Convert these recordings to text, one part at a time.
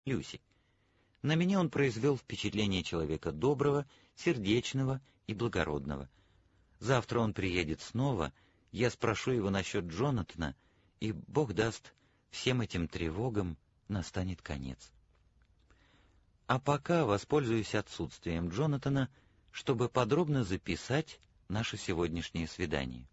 Люси. На меня он произвел впечатление человека доброго, сердечного и благородного. Завтра он приедет снова, я спрошу его насчет Джонатана, и, Бог даст, всем этим тревогам настанет конец. А пока воспользуюсь отсутствием Джонатана, чтобы подробно записать наше сегодняшнее свидание.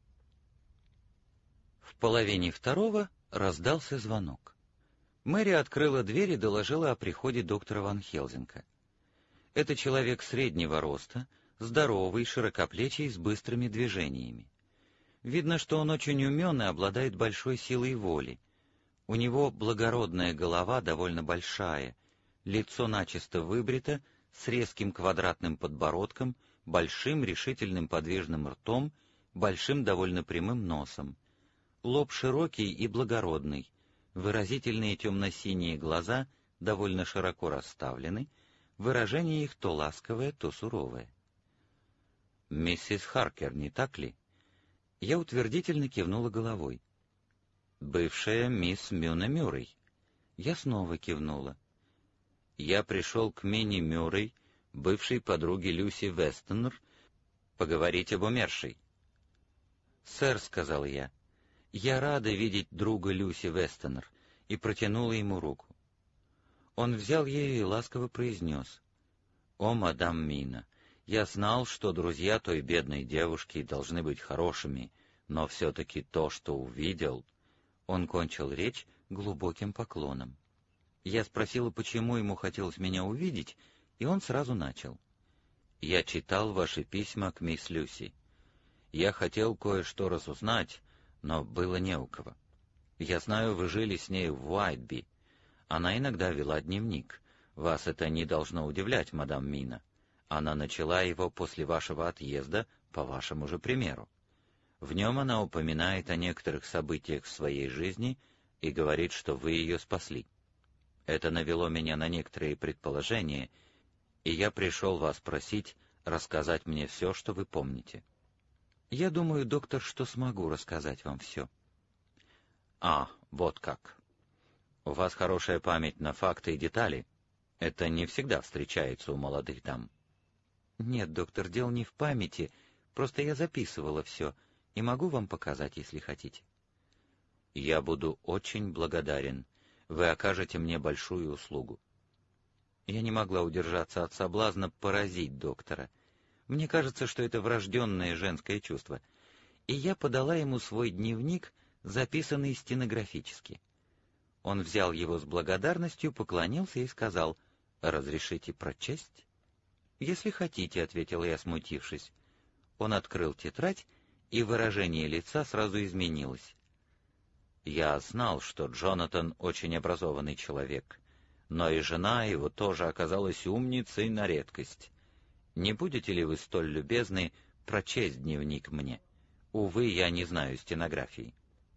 В 1:30 раздался звонок. Мэри открыла дверь и доложила о приходе доктора Ван Хелзинка. Это человек среднего роста, здоровый, широкоплечий, с быстрыми движениями. Видно, что он очень умен и обладает большой силой воли. У него благородная голова довольно большая, лицо начисто выбрито, с резким квадратным подбородком, большим решительным подвижным ртом, большим довольно прямым носом. Лоб широкий и благородный, выразительные темно-синие глаза довольно широко расставлены, выражение их то ласковое, то суровое. «Миссис Харкер, не так ли?» Я утвердительно кивнула головой. «Бывшая мисс Мюна Мюррей». Я снова кивнула. «Я пришел к Минни Мюррей, бывшей подруге Люси Вестонер, поговорить об умершей». «Сэр», — сказал я, — «я рада видеть друга Люси Вестонер», и протянула ему руку. Он взял ее и ласково произнес: «О, мадам Мина, я знал, что друзья той бедной девушки должны быть хорошими, но все-таки то, что увидел...» Он кончил речь глубоким поклоном. Я спросила, почему ему хотелось меня увидеть, и он сразу начал. «Я читал ваши письма к мисс Люси. Я хотел кое-что разузнать, но было не у кого. Я знаю, вы жили с ней в Уайтби. Она иногда вела дневник. Вас это не должно удивлять, мадам Мина. Она начала его после вашего отъезда, по вашему же примеру. В нем она упоминает о некоторых событиях в своей жизни и говорит, что вы ее спасли. Это навело меня на некоторые предположения, и я пришел вас просить рассказать мне все, что вы помните». «Я думаю, доктор, что смогу рассказать вам все». «А, вот как. У вас хорошая память на факты и детали. Это не всегда встречается у молодых дам». «Нет, доктор, дело не в памяти, просто я записывала все, и могу вам показать, если хотите». «Я буду очень благодарен. Вы окажете мне большую услугу». Я не могла удержаться от соблазна поразить доктора. Мне кажется, что это врожденное женское чувство. И я подала ему свой дневник, записанный стенографически. Он взял его с благодарностью, поклонился и сказал: «Разрешите прочесть?» «Если хотите», — ответила я, смутившись. Он открыл тетрадь, и выражение лица сразу изменилось. «Я знал, что Джонатан очень образованный человек, но и жена его тоже оказалась умницей на редкость. Не будете ли вы столь любезны прочесть дневник мне? Увы, я не знаю стенографии».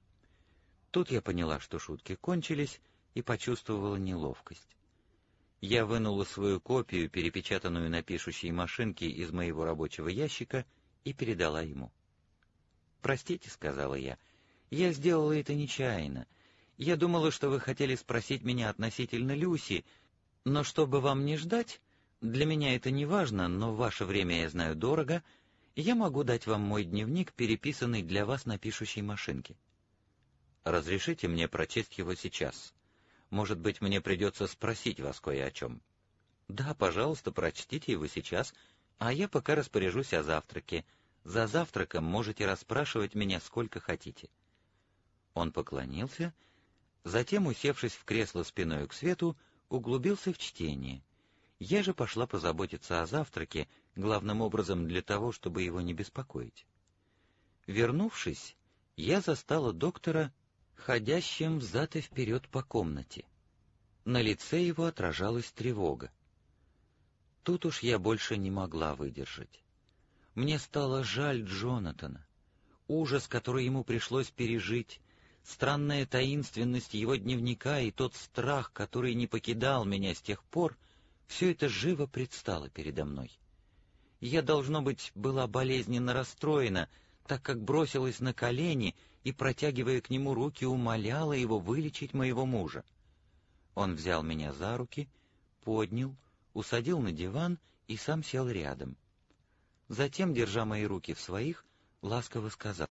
Тут я поняла, что шутки кончились, и почувствовала неловкость. Я вынула свою копию, перепечатанную на пишущей машинке, из моего рабочего ящика и передала ему. «Простите», — сказала я, — «я сделала это нечаянно. Я думала, что вы хотели спросить меня относительно Люси, но чтобы вам не ждать, для меня это не важно, но ваше время я знаю дорого, и я могу дать вам мой дневник, переписанный для вас на пишущей машинке». «Разрешите мне прочесть его сейчас? Может быть, мне придется спросить вас кое о чем». «Да, пожалуйста, прочтите его сейчас, а я пока распоряжусь о завтраке. За завтраком можете расспрашивать меня сколько хотите». Он поклонился, затем, усевшись в кресло спиной к свету, углубился в чтение. Я же пошла позаботиться о завтраке, главным образом для того, чтобы его не беспокоить. Вернувшись, я застала доктора ходящим взад и вперед по комнате. На лице его отражалась тревога. Тут уж я больше не могла выдержать. Мне стало жаль Джонатана. Ужас, который ему пришлось пережить, странная таинственность его дневника и тот страх, который не покидал меня с тех пор, все это живо предстало передо мной. Я, должно быть, была болезненно расстроена, так как бросилась на колени и, протягивая к нему руки, умоляла его вылечить моего мужа. Он взял меня за руки, поднял, усадил на диван и сам сел рядом. Затем, держа мои руки в своих, ласково сказал: